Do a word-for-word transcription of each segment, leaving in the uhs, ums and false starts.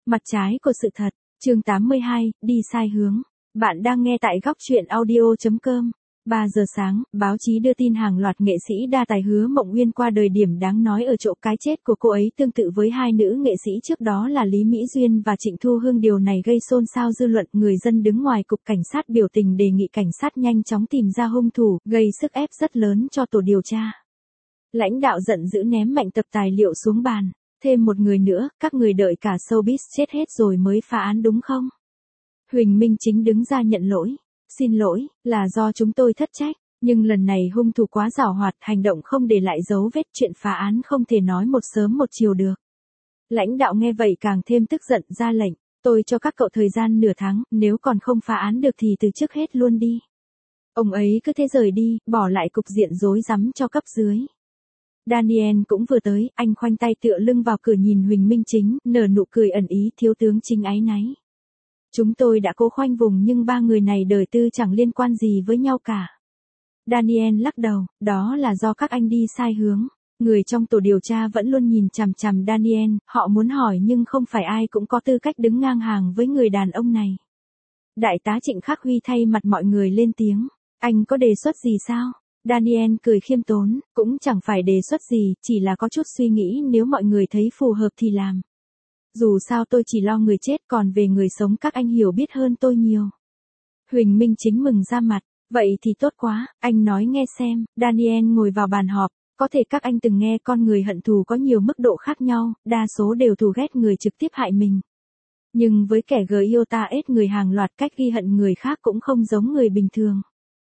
Mặt trái của sự thật, chương tám mươi hai, đi sai hướng. Bạn đang nghe tại góc truyện audio chấm com. ba giờ sáng, báo chí đưa tin hàng loạt nghệ sĩ đa tài Hứa Mộng Uyên qua đời. Điểm đáng nói ở chỗ cái chết của cô ấy tương tự với hai nữ nghệ sĩ trước đó là Lý Mỹ Duyên và Trịnh Thu Hương. Điều này gây xôn xao dư luận. Người dân đứng ngoài cục cảnh sát biểu tình đề nghị cảnh sát nhanh chóng tìm ra hung thủ, gây sức ép rất lớn cho tổ điều tra. Lãnh đạo giận dữ ném mạnh tập tài liệu xuống bàn. Thêm một người nữa, các người đợi cả showbiz chết hết rồi mới phá án đúng không? Huỳnh Minh Chính đứng ra nhận lỗi. Xin lỗi, là do chúng tôi thất trách, nhưng lần này hung thủ quá giảo hoạt, hành động không để lại dấu vết, chuyện phá án không thể nói một sớm một chiều được. Lãnh đạo nghe vậy càng thêm tức giận ra lệnh, tôi cho các cậu thời gian nửa tháng, nếu còn không phá án được thì từ chức hết luôn đi. Ông ấy cứ thế rời đi, bỏ lại cục diện rối rắm cho cấp dưới. Daniel cũng vừa tới, anh khoanh tay tựa lưng vào cửa nhìn Huỳnh Minh Chính, nở nụ cười ẩn ý. Thiếu tướng Chính áy náy. Chúng tôi đã cố khoanh vùng nhưng ba người này đời tư chẳng liên quan gì với nhau cả. Daniel lắc đầu, đó là do các anh đi sai hướng. Người trong tổ điều tra vẫn luôn nhìn chằm chằm Daniel, họ muốn hỏi nhưng không phải ai cũng có tư cách đứng ngang hàng với người đàn ông này. Đại tá Trịnh Khắc Huy thay mặt mọi người lên tiếng, anh có đề xuất gì sao? Daniel cười khiêm tốn, cũng chẳng phải đề xuất gì, chỉ là có chút suy nghĩ, nếu mọi người thấy phù hợp thì làm. Dù sao tôi chỉ lo người chết, còn về người sống các anh hiểu biết hơn tôi nhiều. Huỳnh Minh Chính mừng ra mặt, vậy thì tốt quá, anh nói nghe xem. Daniel ngồi vào bàn họp, có thể các anh từng nghe con người hận thù có nhiều mức độ khác nhau, đa số đều thù ghét người trực tiếp hại mình. Nhưng với kẻ Giota ết người hàng loạt, cách ghi hận người khác cũng không giống người bình thường.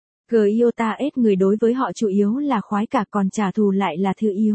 Giota ết người đối với họ chủ yếu là khoái cả, còn trả thù lại là thứ yếu.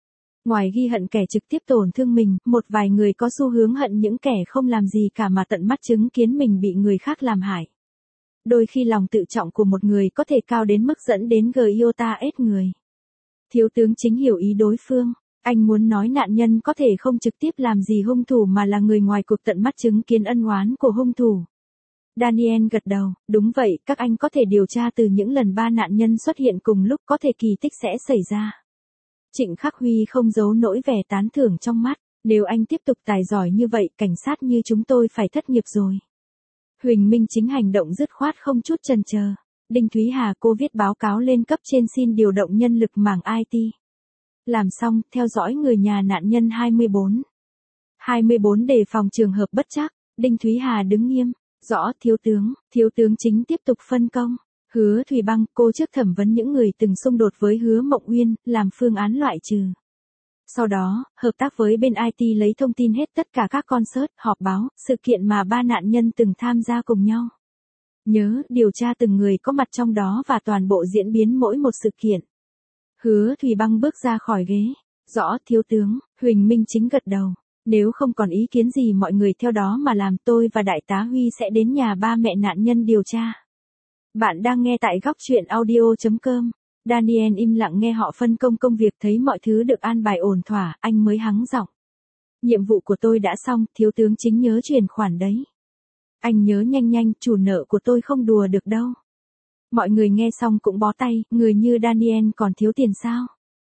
Ngoài ghi hận kẻ trực tiếp tổn thương mình, một vài người có xu hướng hận những kẻ không làm gì cả mà tận mắt chứng kiến mình bị người khác làm hại. Đôi khi lòng tự trọng của một người có thể cao đến mức dẫn đến Giota ết người. Thiếu tướng Chính hiểu ý đối phương, anh muốn nói nạn nhân có thể không trực tiếp làm gì hung thủ mà là người ngoài cuộc tận mắt chứng kiến ân oán của hung thủ. Daniel gật đầu, đúng vậy, các anh có thể điều tra từ những lần ba nạn nhân xuất hiện cùng lúc, có thể kỳ tích sẽ xảy ra. Trịnh Khắc Huy không giấu nỗi vẻ tán thưởng trong mắt, nếu anh tiếp tục tài giỏi như vậy, cảnh sát như chúng tôi phải thất nghiệp rồi. Huỳnh Minh Chính hành động dứt khoát không chút chần chờ. Đinh Thúy Hà, cô viết báo cáo lên cấp trên xin điều động nhân lực mảng i tê. Làm xong, theo dõi người nhà nạn nhân hai mươi bốn. hai mươi bốn đề phòng trường hợp bất trắc, Đinh Thúy Hà đứng nghiêm. Rõ, thiếu tướng. Thiếu tướng Chính tiếp tục phân công. Hứa Thùy Băng, cô trước thẩm vấn những người từng xung đột với Hứa Mộng Uyên, làm phương án loại trừ. Sau đó, hợp tác với bên i tê lấy thông tin hết tất cả các concert, họp báo, sự kiện mà ba nạn nhân từng tham gia cùng nhau. Nhớ, điều tra từng người có mặt trong đó và toàn bộ diễn biến mỗi một sự kiện. Hứa Thùy Băng bước ra khỏi ghế. Rõ, thiếu tướng. Huỳnh Minh Chính gật đầu. Nếu không còn ý kiến gì mọi người theo đó mà làm, tôi và đại tá Huy sẽ đến nhà ba mẹ nạn nhân điều tra. Bạn đang nghe tại góc truyện audio chấm com. Daniel im lặng nghe họ phân công công việc, thấy mọi thứ được an bài ổn thỏa, anh mới hắng giọng. Nhiệm vụ của tôi đã xong, thiếu tướng Chính nhớ chuyển khoản đấy. Anh nhớ nhanh nhanh, chủ nợ của tôi không đùa được đâu. Mọi người nghe xong cũng bó tay, người như Daniel còn thiếu tiền sao?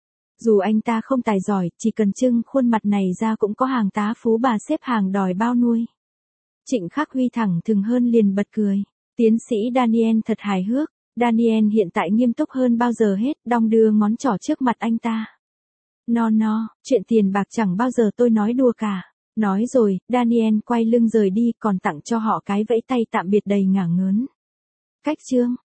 Dù anh ta không tài giỏi, chỉ cần trưng khuôn mặt này ra cũng có hàng tá phú bà xếp hàng đòi bao nuôi. Trịnh Khắc Huy thẳng thừng hơn liền bật cười. Tiến sĩ Daniel thật hài hước. Daniel hiện tại nghiêm túc hơn bao giờ hết, đong đưa ngón trỏ trước mặt anh ta. No no, chuyện tiền bạc chẳng bao giờ tôi nói đùa cả. Nói rồi, Daniel quay lưng rời đi, còn tặng cho họ cái vẫy tay tạm biệt đầy ngả ngớn. Cách chương.